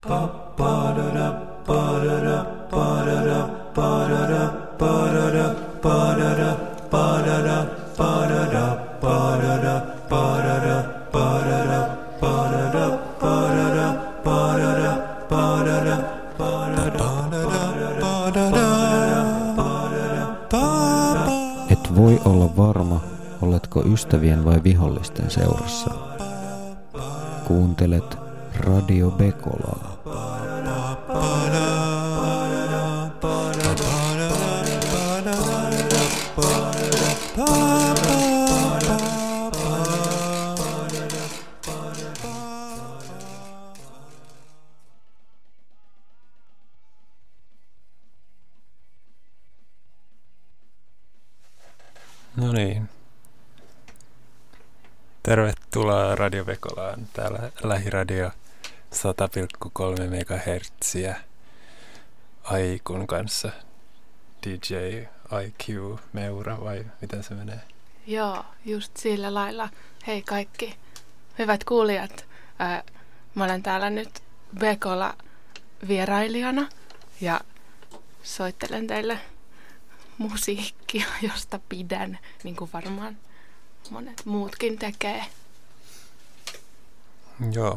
Et voi olla varma, oletko ystävien vai vihollisten seurassa. Kuuntelet Radio Bekolaa. No niin. Tervetuloa Radio Bekolaan. Täällä Lähiradio 100,3 MHz Aikun kanssa. DJ IQ Meura vai miten se menee? Joo, just sillä lailla. Hei kaikki hyvät kuulijat. Mä olen täällä nyt Bekola vierailijana ja soittelen teille musiikkia, josta pidän, niin kuin varmaan monet muutkin tekee. Joo.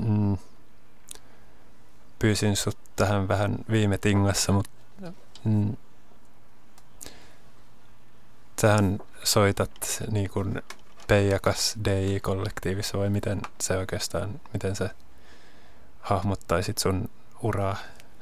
Pyysin sut tähän vähän viime tingassa, mutta sähän soitat niin kuin Peijakas DJ-kollektiivissa vai miten se oikeastaan, miten sä hahmottaisit sun uraa?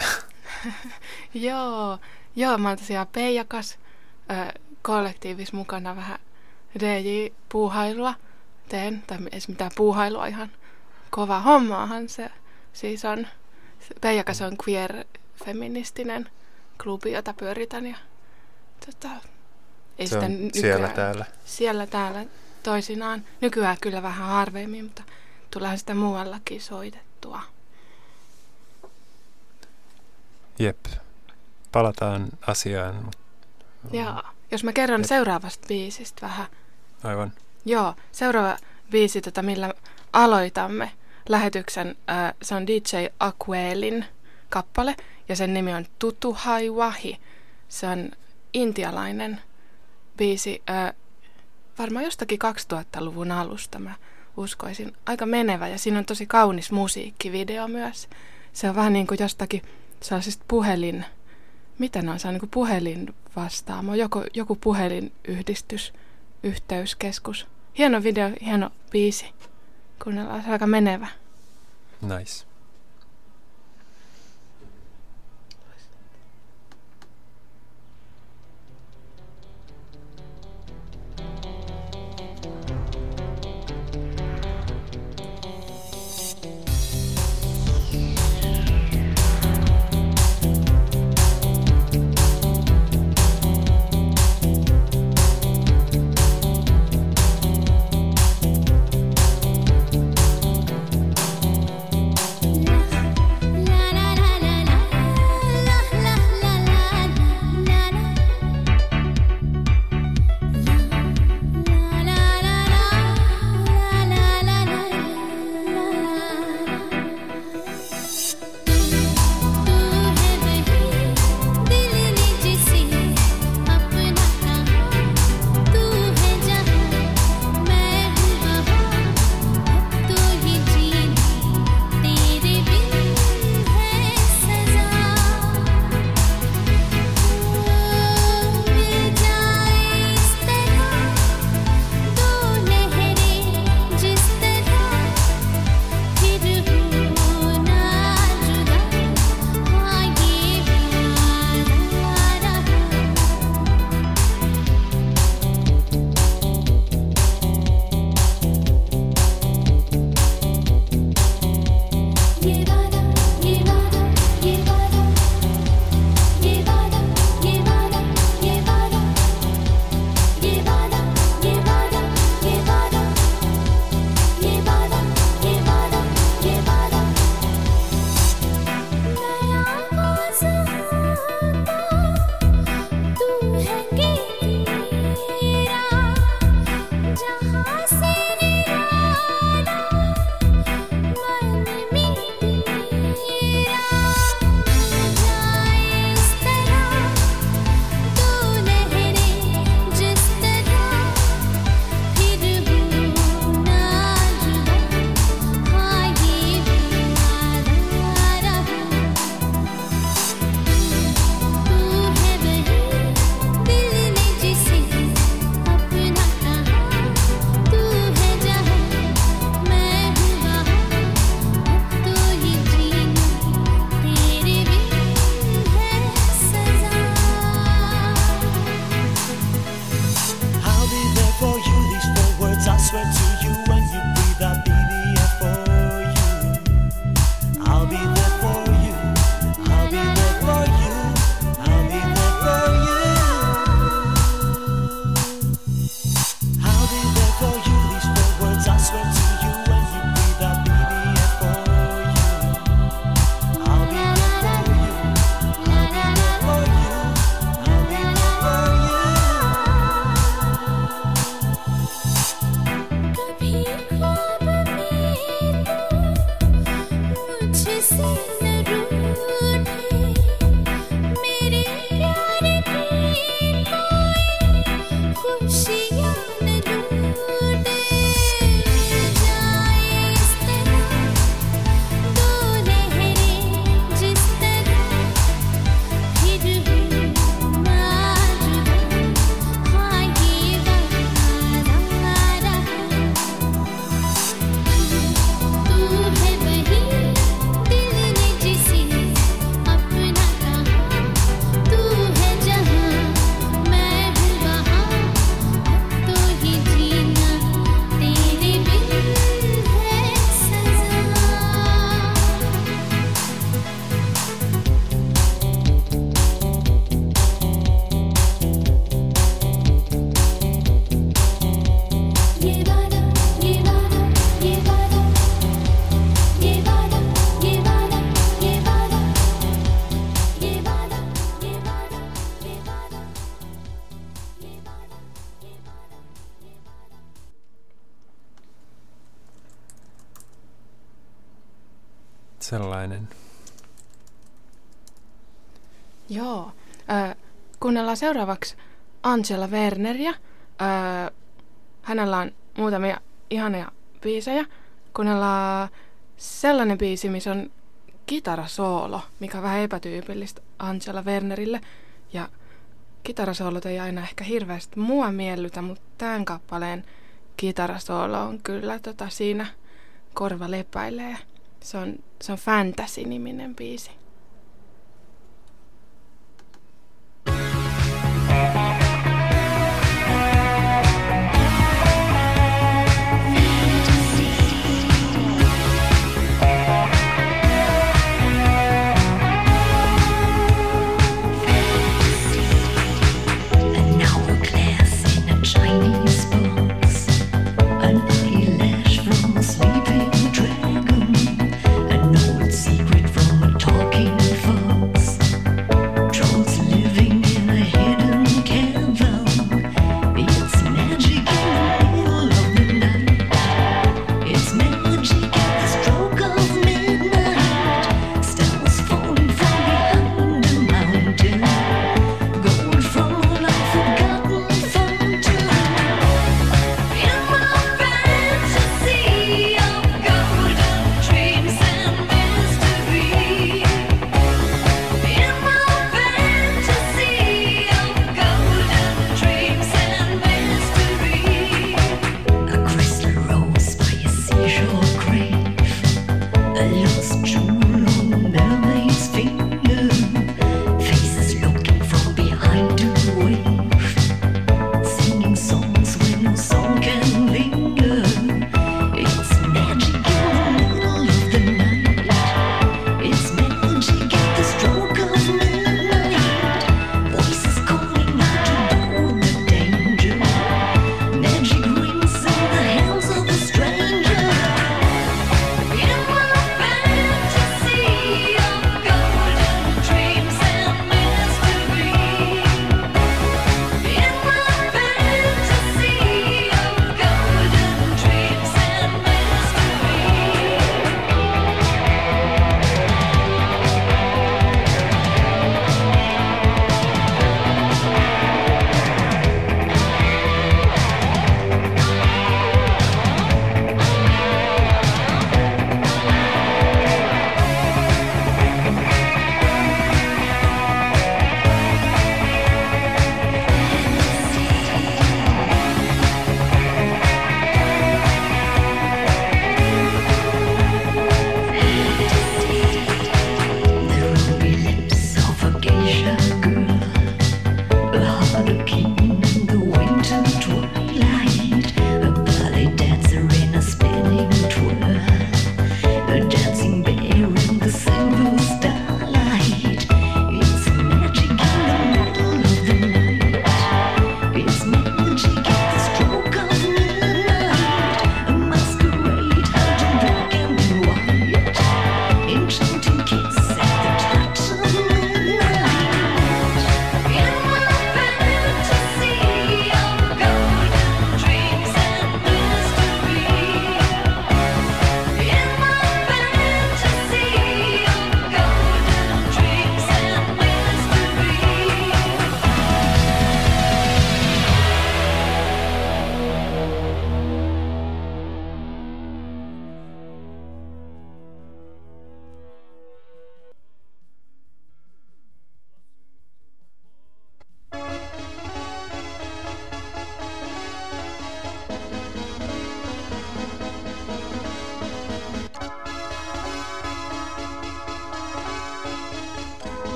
Joo, mä oon tosiaan Peijakas kollektiivis mukana vähän DJ-puuhailua teen, tai edes mitään puuhailua, ihan kova hommaahan se siis on. Peijakas on queer-feministinen klubi, jota pyöritän ja ei se on nykyään, siellä täällä toisinaan. Nykyään kyllä vähän harvemmin, mutta tuleehan sitä muuallakin soitettua. Jep. Palataan asiaan. Joo. Jos mä kerron seuraavasta biisistä vähän. Aivan. Joo. Seuraava biisi, millä aloitamme lähetyksen, se on DJ Aquelin kappale ja sen nimi on Tutu Hai Wahi. Se on intialainen biisi, varmaan jostakin 2000-luvun alusta mä uskoisin. Aika menevä ja siinä on tosi kaunis musiikkivideo myös. Se on vähän niin kuin jostakin sellaisesta mitä ne on, se on niin kuin puhelin vastaamo, joku puhelinyhdistys, yhteyskeskus. Hieno video, hieno biisi. Kuunnellaan, se on aika menevä. Nice. Sellainen. Joo. Kuunnellaan seuraavaksi Angela Werneria. Hänellä on muutamia ihania biisejä. Kuunnellaan sellainen biisi, missä on kitarasoolo, mikä on vähän epätyypillistä Angela Wernerille. Ja kitarasoolot ei aina ehkä hirveästi mua miellytä, mutta tämän kappaleen kitarasoolo on kyllä siinä korva lepäilee. Se on Fantasy-niminen biisi. Talking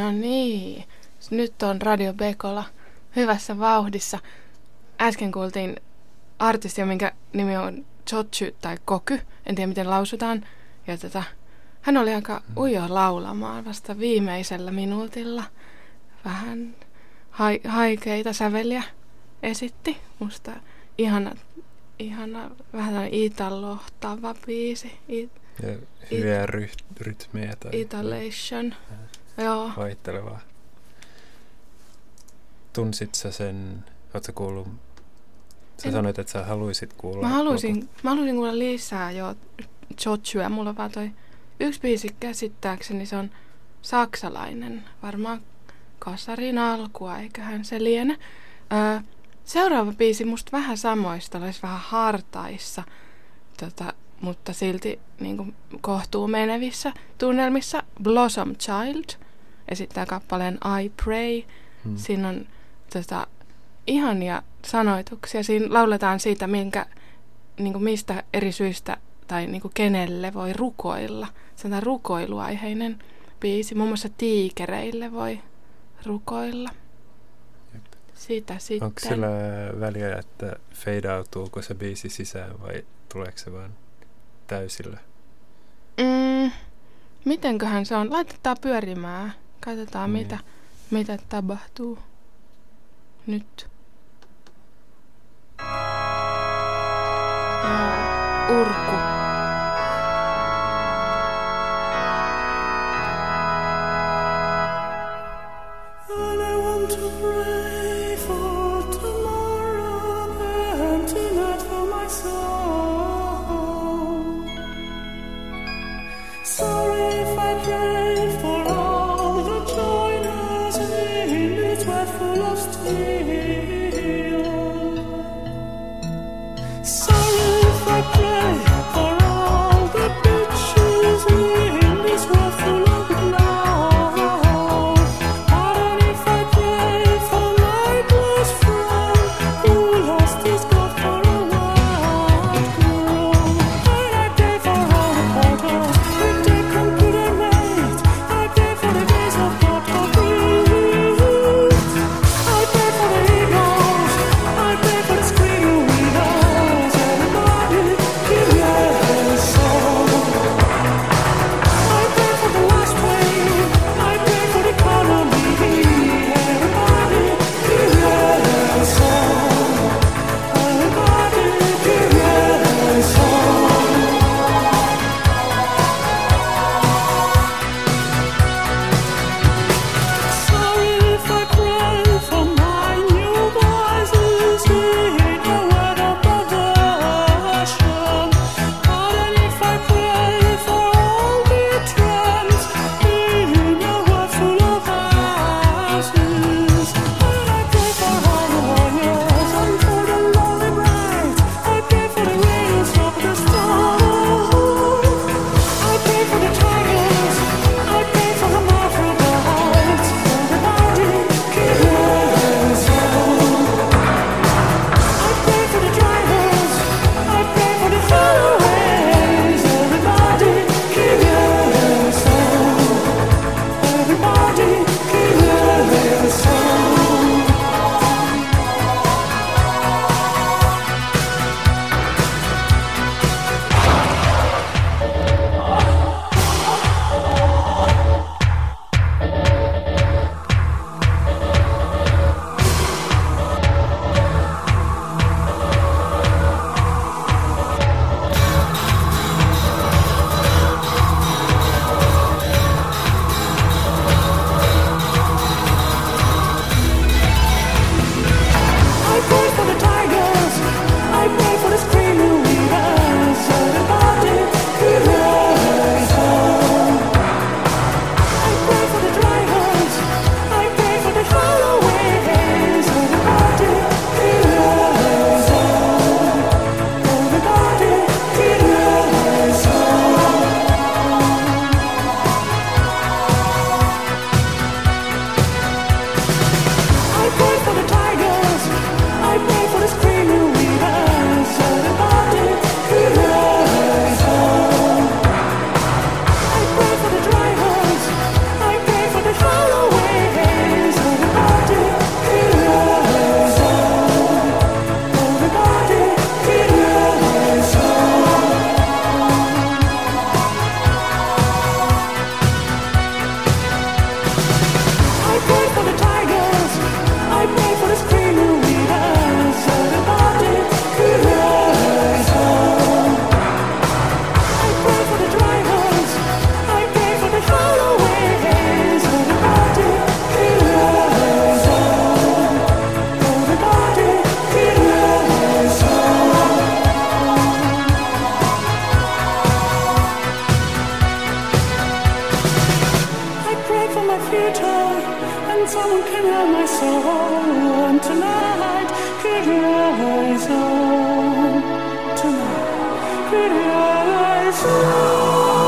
No niin, nyt on Radio Bekola hyvässä vauhdissa. Äsken kuultiin artistia, minkä nimi on Chochu tai Koky, en tiedä miten lausutaan. Ja hän oli aika ujo laulamaan vasta viimeisellä minuutilla. Vähän haikeita säveliä esitti. Musta ihana vähän tällainen italohtava biisi. Ja hyviä rytmiä. Italation. Joo. Vaihtelevaa. Tunsit sä sen, ootko kuullut, sanoit, että sä haluisit kuulla. Mä haluaisin kuulla lisää jo Chochua. Mulla vaan toi yksi biisi käsittääkseni, se on saksalainen. Varmaan kasarin alkua, eiköhän se liene. Seuraava biisi musta vähän samoista, olisi vähän hartaissa, mutta silti niin kuin kohtuu menevissä tunnelmissa. Blossom Child esittää kappaleen I Pray. Siinä on ihania sanoituksia. Siinä lauletaan siitä, niin kuin mistä eri syistä tai niin kuin kenelle voi rukoilla. Se on rukoiluaiheinen biisi. Muun muassa tiikereille voi rukoilla. Siitä sitten. Onko sillä väliä, että fade-outuuko se biisi sisään vai tuleeko se vaan täysillä? Mitenköhän se on? Laitetaan pyörimään. Katsotaan mitä tapahtuu nyt. Urku. I pray for the eagle. and someone can have my soul. And tonight could rise on. Tonight could rise on.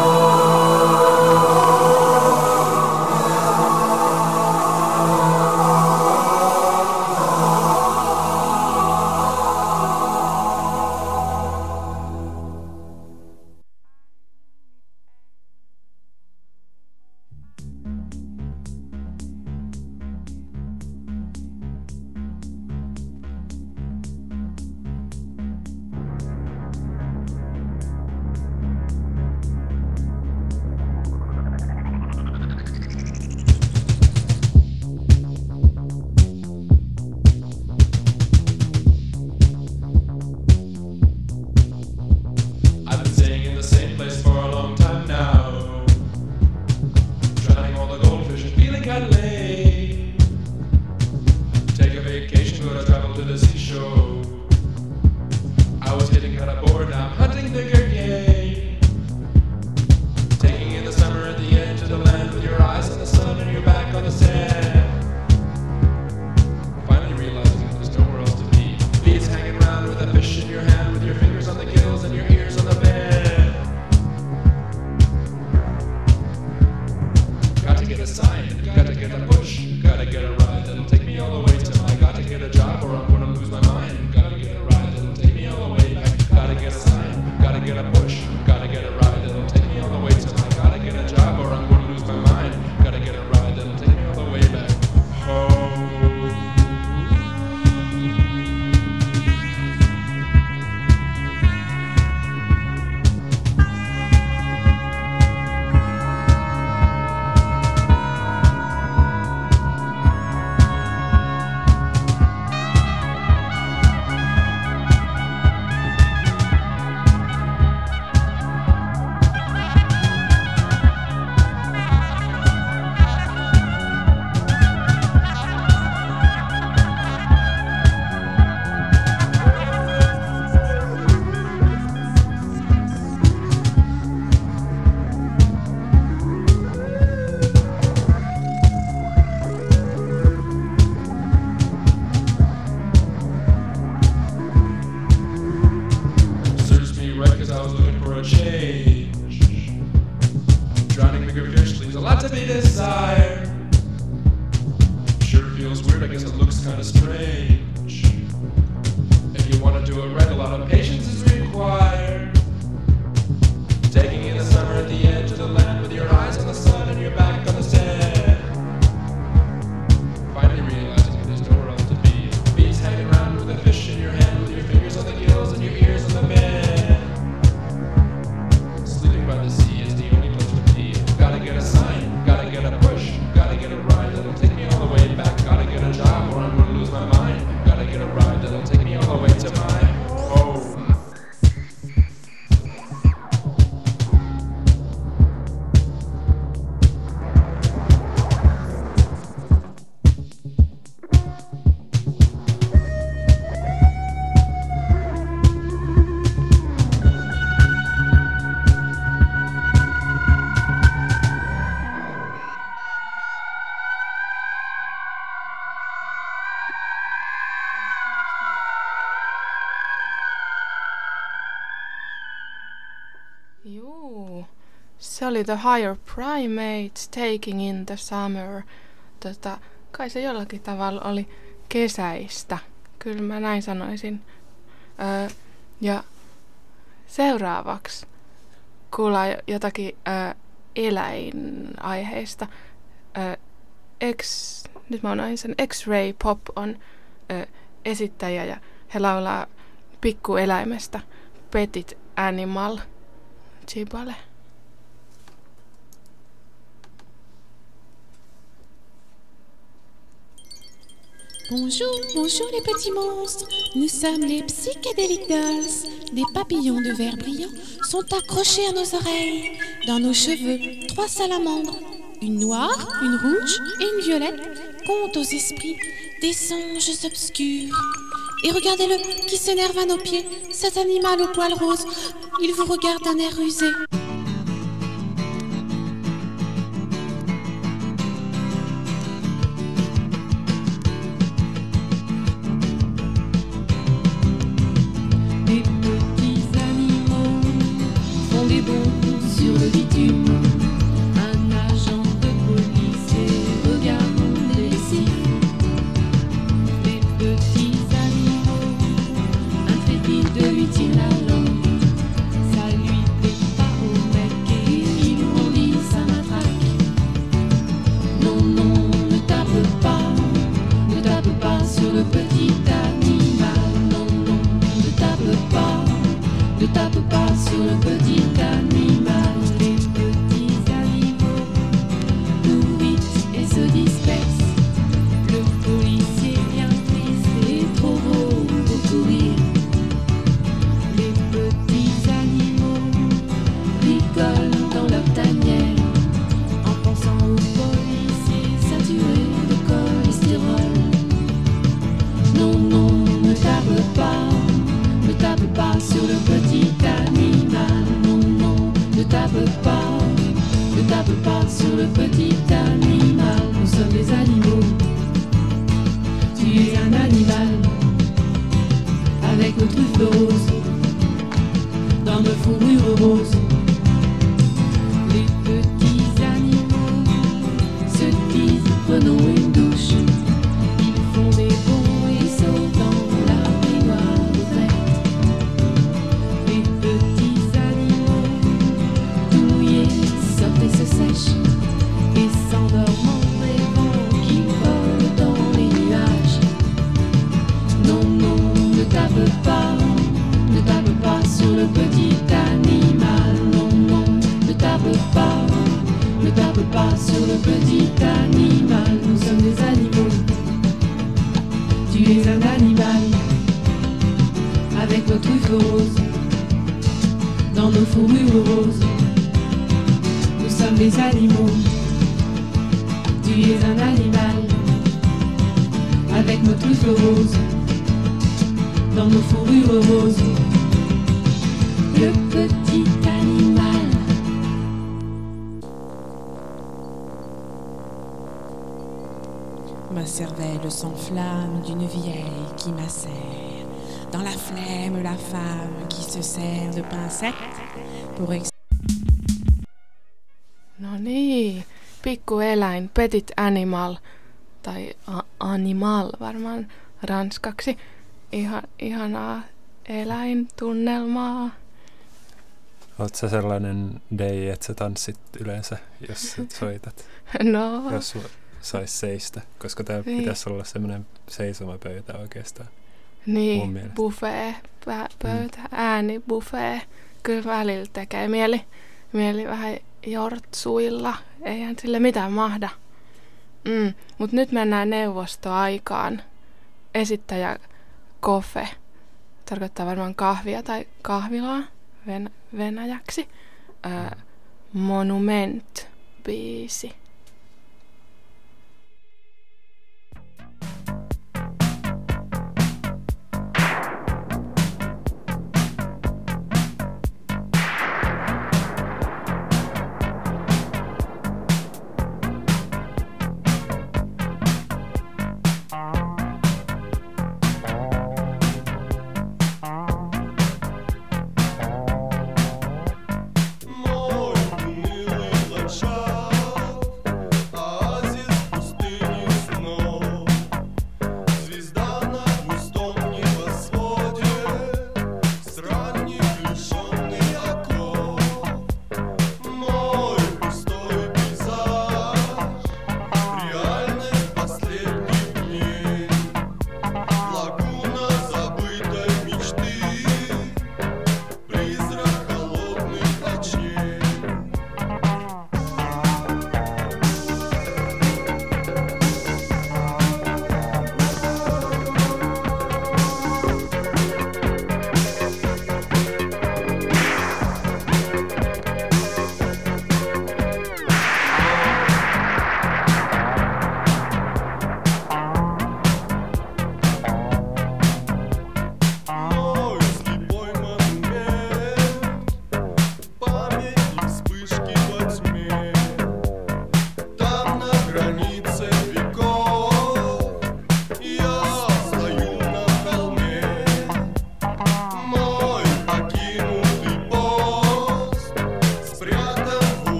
Se oli The Higher Primates, Taking in the Summer. Kai se jollakin tavalla oli kesäistä. Kyllä mä näin sanoisin. Ja seuraavaksi kuullaan jotakin eläinaiheista. Nyt mä oon sen X-Ray Pop on esittäjä ja he laulaa pikkueläimestä Petit Animal Chibale. Bonjour, bonjour les petits monstres. Nous sommes les Psychedelic Dolls. Des papillons de verre brillant sont accrochés à nos oreilles. Dans nos cheveux, 3 salamandres. Une noire, une rouge et une violette content aux esprits des songes obscurs. Et regardez-le qui s'énerve à nos pieds, cet animal au poil rose. Il vous regarde d'un air rusé. le petit animal. Les petits animaux nourrissent et se dispersent. Le policier vient triste et trop beau pour courir. Les petits animaux rigolent dans leur tanière en pensant aux policiers saturés de cholestérol. Non, non, ne tape pas sur le petit animal. Non, non, ne tape pas sur le petit animal. Nous sommes des animaux. Tu es un animal avec nos truffes roses dans nos fourrures roses. Les petits animaux se disent prenons une douche. Ils font des bons ruisseaux dans la baignoire verte. Les petits animaux tout mouillés sortent et se sèchent et s'endorment en rêvant qu'ils volent dans les nuages. Non, non, ne tape pas sur le petit animal. Non, non, ne tape pas sur le petit animal. Nous sommes des animaux. Tu es un animal avec nos truffes roses dans nos fourrures roses. Nous sommes des animaux. Tu es un animal avec nos truffes roses dans nos fourrures roses. Le petit animal. Ma cervelle s'enflamme d'une vieille qui macère. Dans la flemme, la femme qui se sert de pincette pour No niin, pikkueläin, petit animal, tai animal varmaan ranskaksi. Ihanaa eläintunnelmaa. Oot sä sellainen Dei, että sä tanssit yleensä, jos sä soitat? No. Jos sais seistä, koska täällä niin. Pitäisi olla semmoinen seisomapöytä oikeastaan. Niin, buffet, pöytä, ääni, buffet. Kyllä välillä tekee mieli vähän jortsuilla. Eihän sille mitään mahda. Mut nyt mennään neuvostoaikaan. Esittäjä Kofe. Tarkoittaa varmaan kahvia tai kahvilaa venäjäksi. Monument-biisi.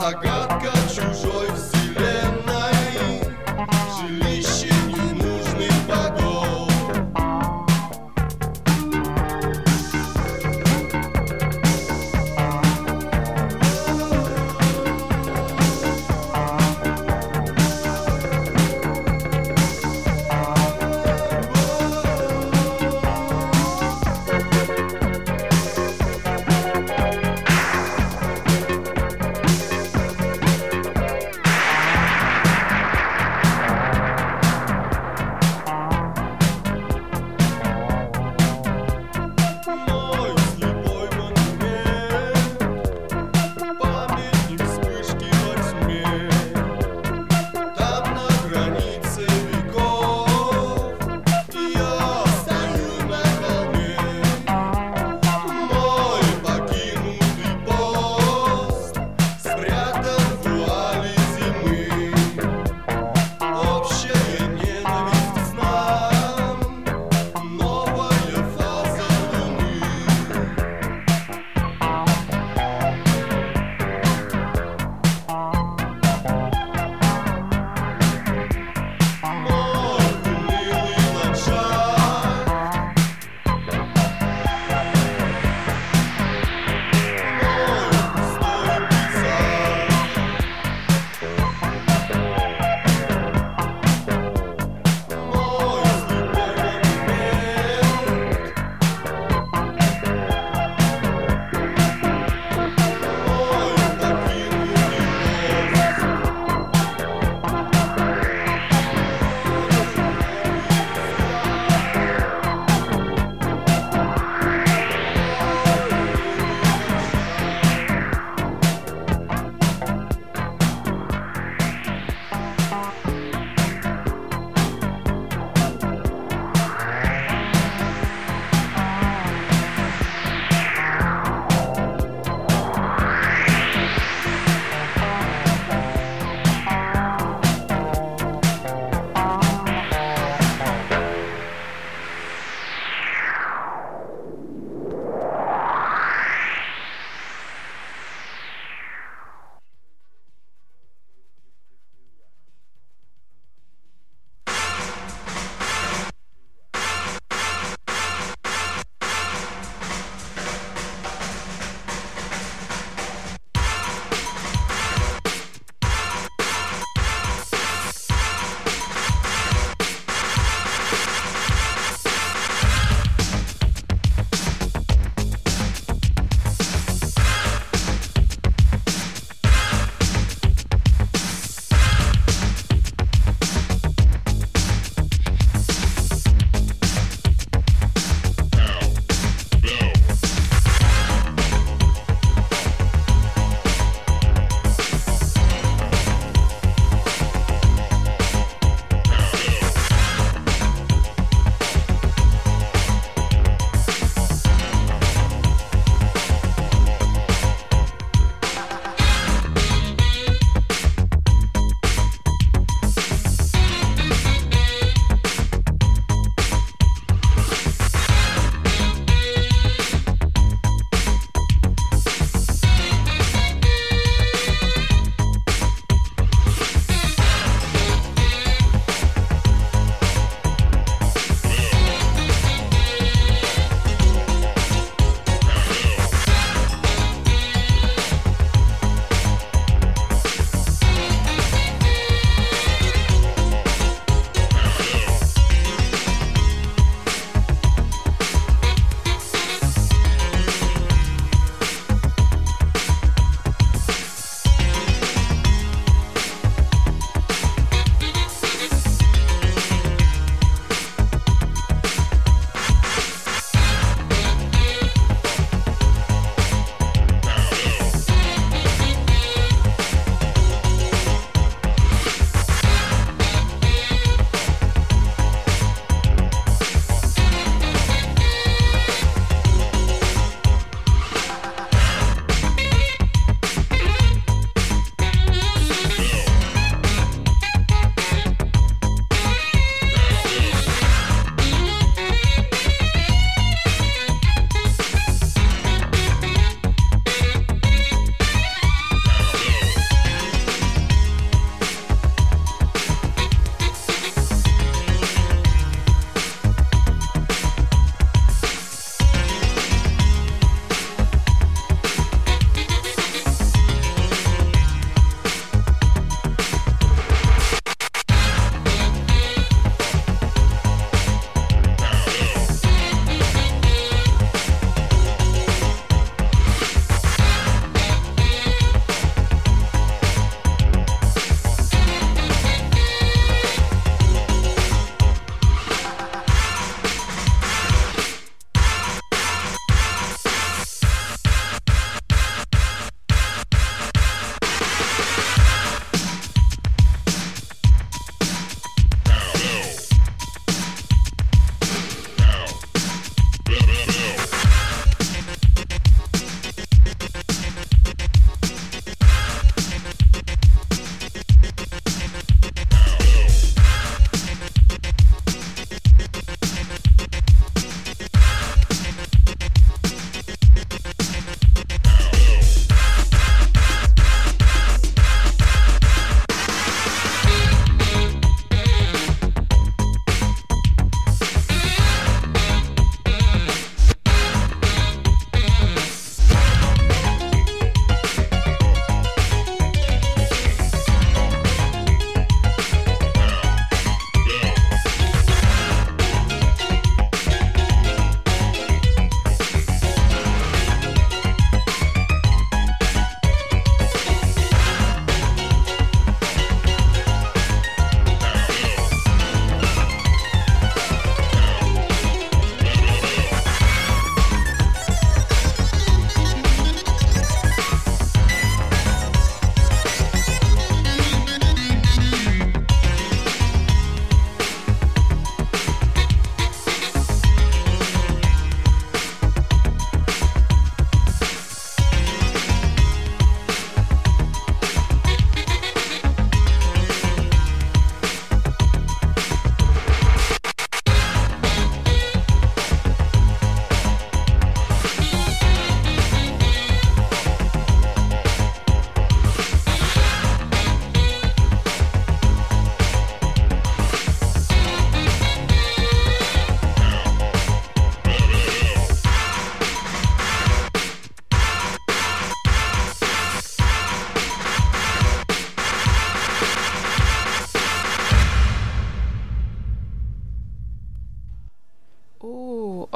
загадка чужой вселенной, жилище ненужных богов.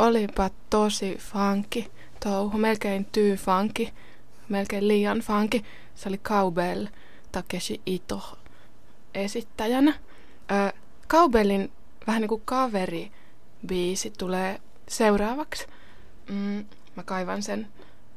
olipa tosi funky touhu, melkein too funky, melkein liian funky. Se oli Cowbell Takeshi Ito esittäjänä. Cowbellin vähän niin kuin kaveribiisi tulee seuraavaksi. Mä kaivan sen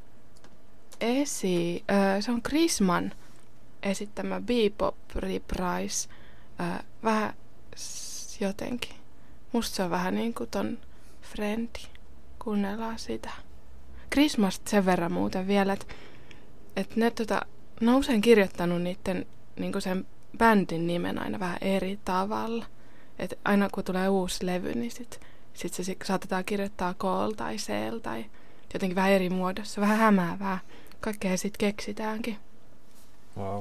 esiin. Se on Chrisman esittämä Bebop Reprise. Vähän jotenkin. Musta se on vähän niin kuin ton Friendi. Kuunnellaan sitä. Chrismasta sen verran muuten vielä, että ne ne on usein kirjoittanut niiden niin sen bändin nimen aina vähän eri tavalla. Että aina kun tulee uusi levy, niin sit se saatetaan kirjoittaa K tai C tai jotenkin vähän eri muodossa. Vähän hämäävää. Kaikkea sit keksitäänkin. Wow.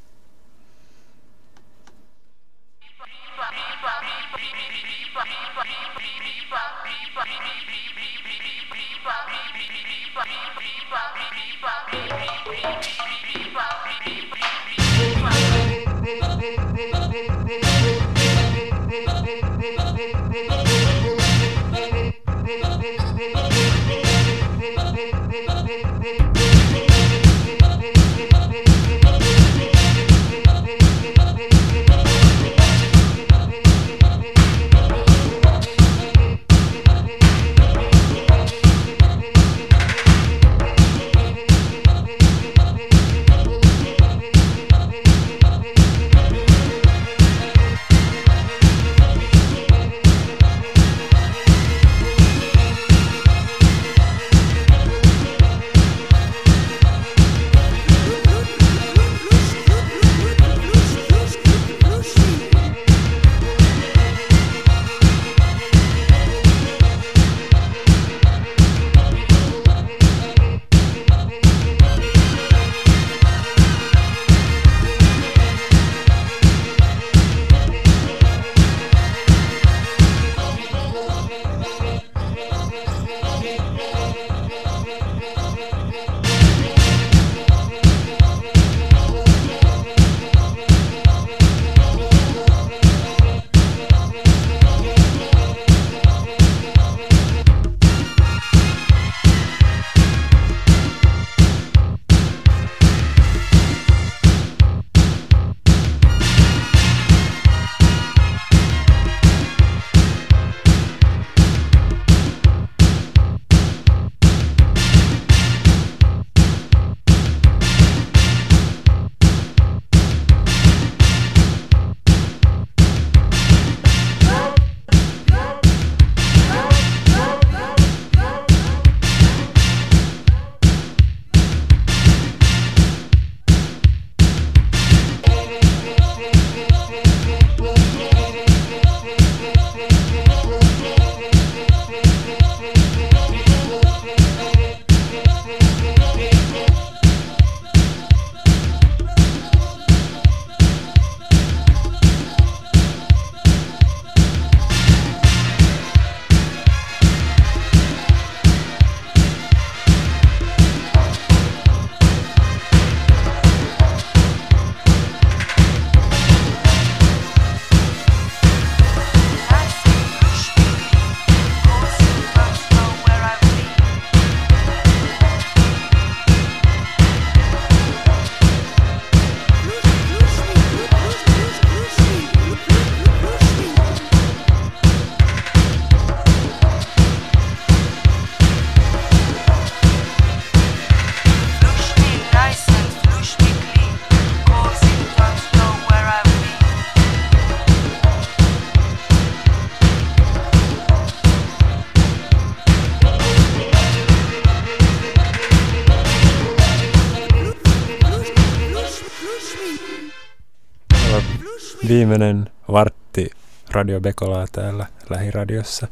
Viimeinen vartti Radio Bekolaa täällä lähiradiossa.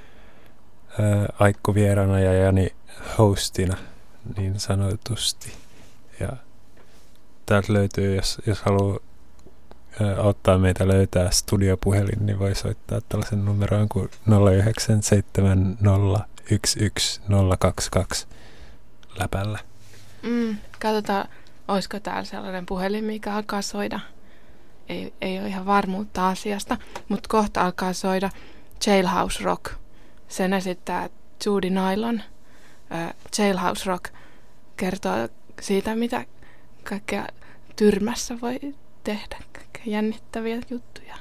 Aikku vierana ja Jani hostina niin sanotusti. Ja täältä löytyy, jos haluaa auttaa meitä löytää studiopuhelin, niin voi soittaa tällaisen numeroon kuin 0970111022 läpällä. Katsotaan, olisiko täällä sellainen puhelin, mikä alkaa soida. Ei ole ihan varmuutta asiasta, mutta kohta alkaa soida Jailhouse Rock. Sen esittää Judy Nylon, Jailhouse Rock, kertoo siitä, mitä kaikkea tyrmässä voi tehdä, kaikkea jännittäviä juttuja.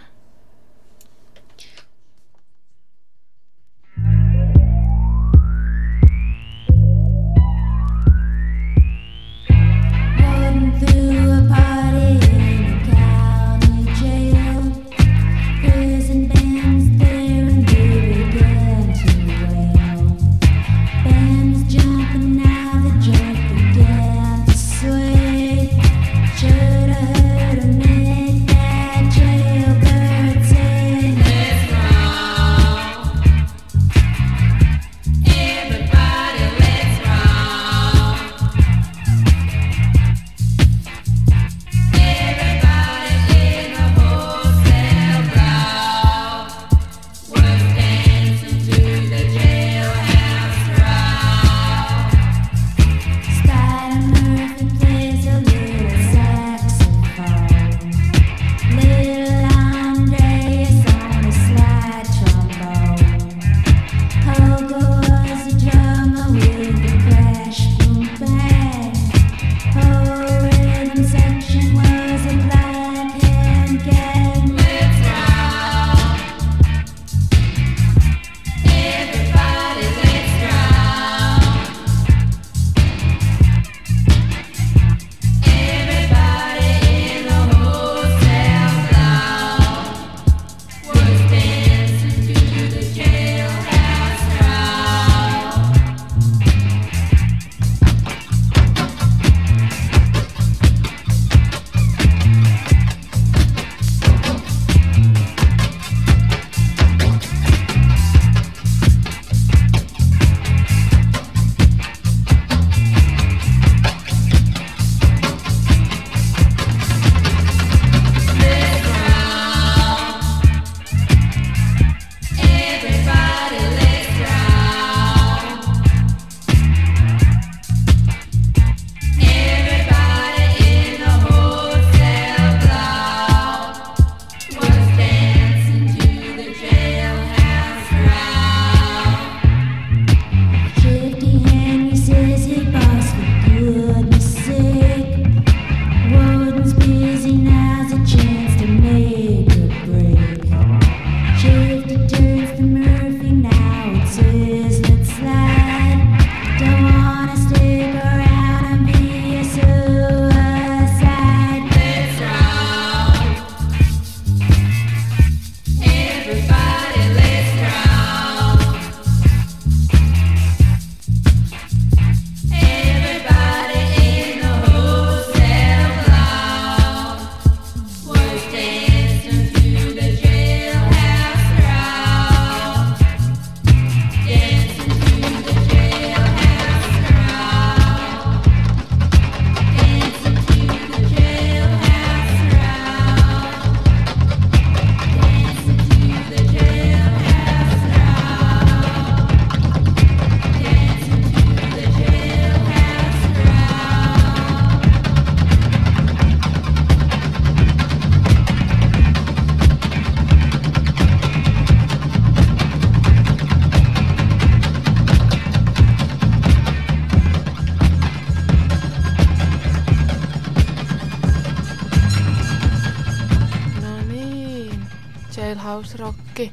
Jailhouse-rokki.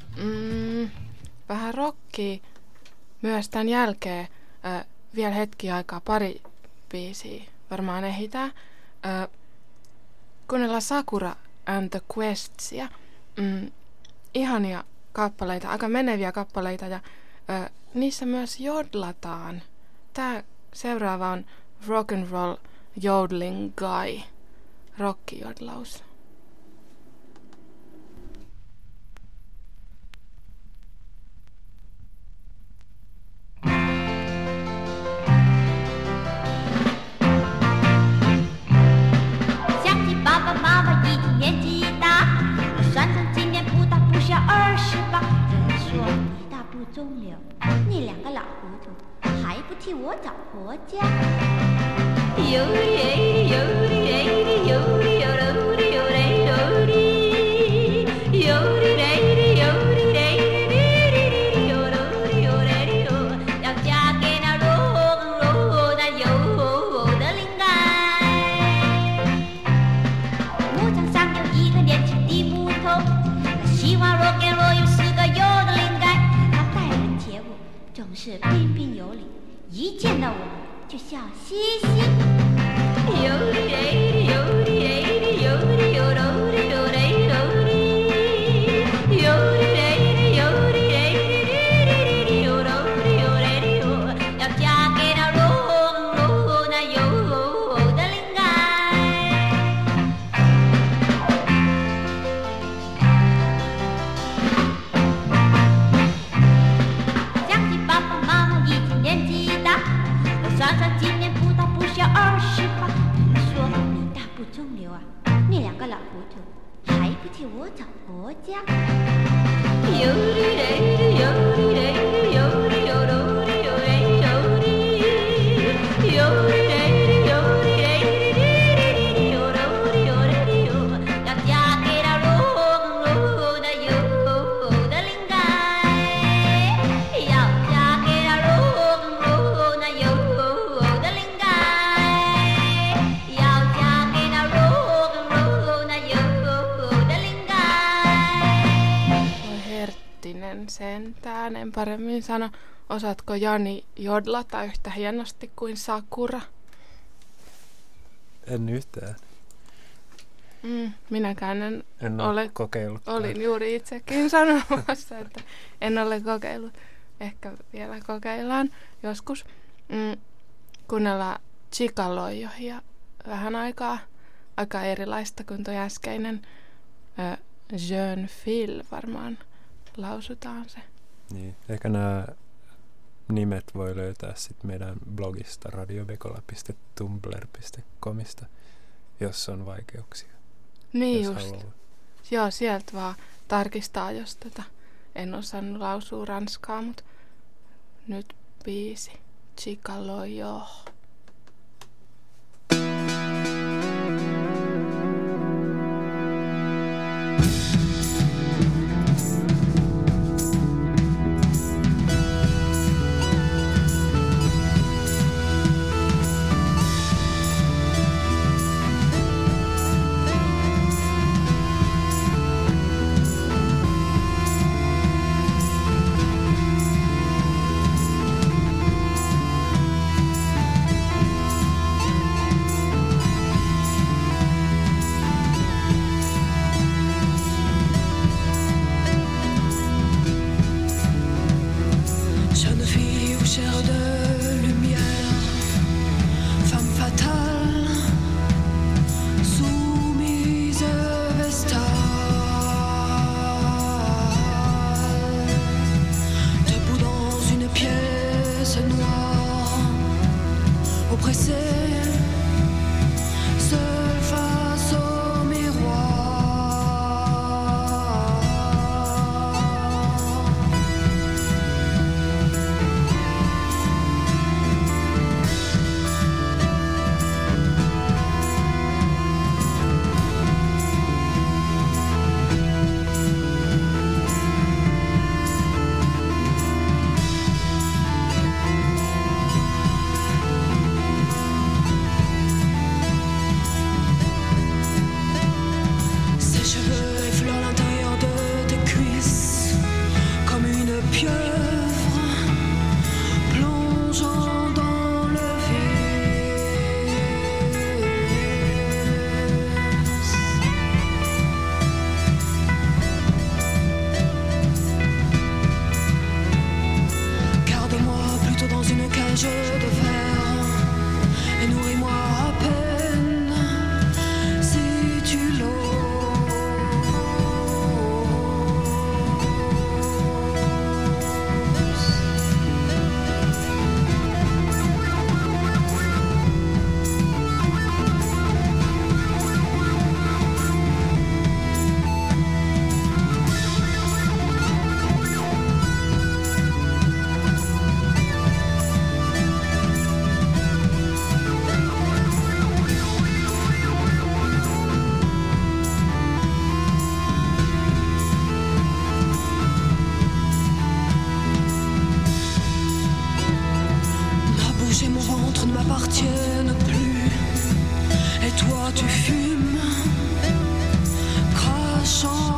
Vähän rockia. Myös tämän jälkeen vielä hetki aikaa, pari biisiä varmaan ehditään. Kuunnellaan Sakura and the Questsia. Ihania kappaleita, aika meneviä kappaleita ja niissä myös jodlataan. Tää seuraava on Rock and Roll Yodeling Guy. Rokkijodlaus. 那两个老糊涂还不替我找国家。 Sentään, en paremmin sano. Osaatko Jani jodlata yhtä hienosti kuin Sakura? En yhtään. Minäkään en ole kokeillut. Olin juuri itsekin sanomassa, että en ole kokeillut. Ehkä vielä kokeillaan joskus. Kuunnella Chikaloijohia vähän aikaa. Aika erilaista kuin tuo äskeinen Jeune Fille varmaan lausutaan se. Niin, ehkä nämä nimet voi löytää sitten meidän blogista radiobekola.tumblr.comista, jos on vaikeuksia. Niin just. Haluaa. Joo, sieltä vaan tarkistaa, jos en osannut lausua ranskaa, mutta nyt biisi. Chikaloyo. Tu fumes, crachant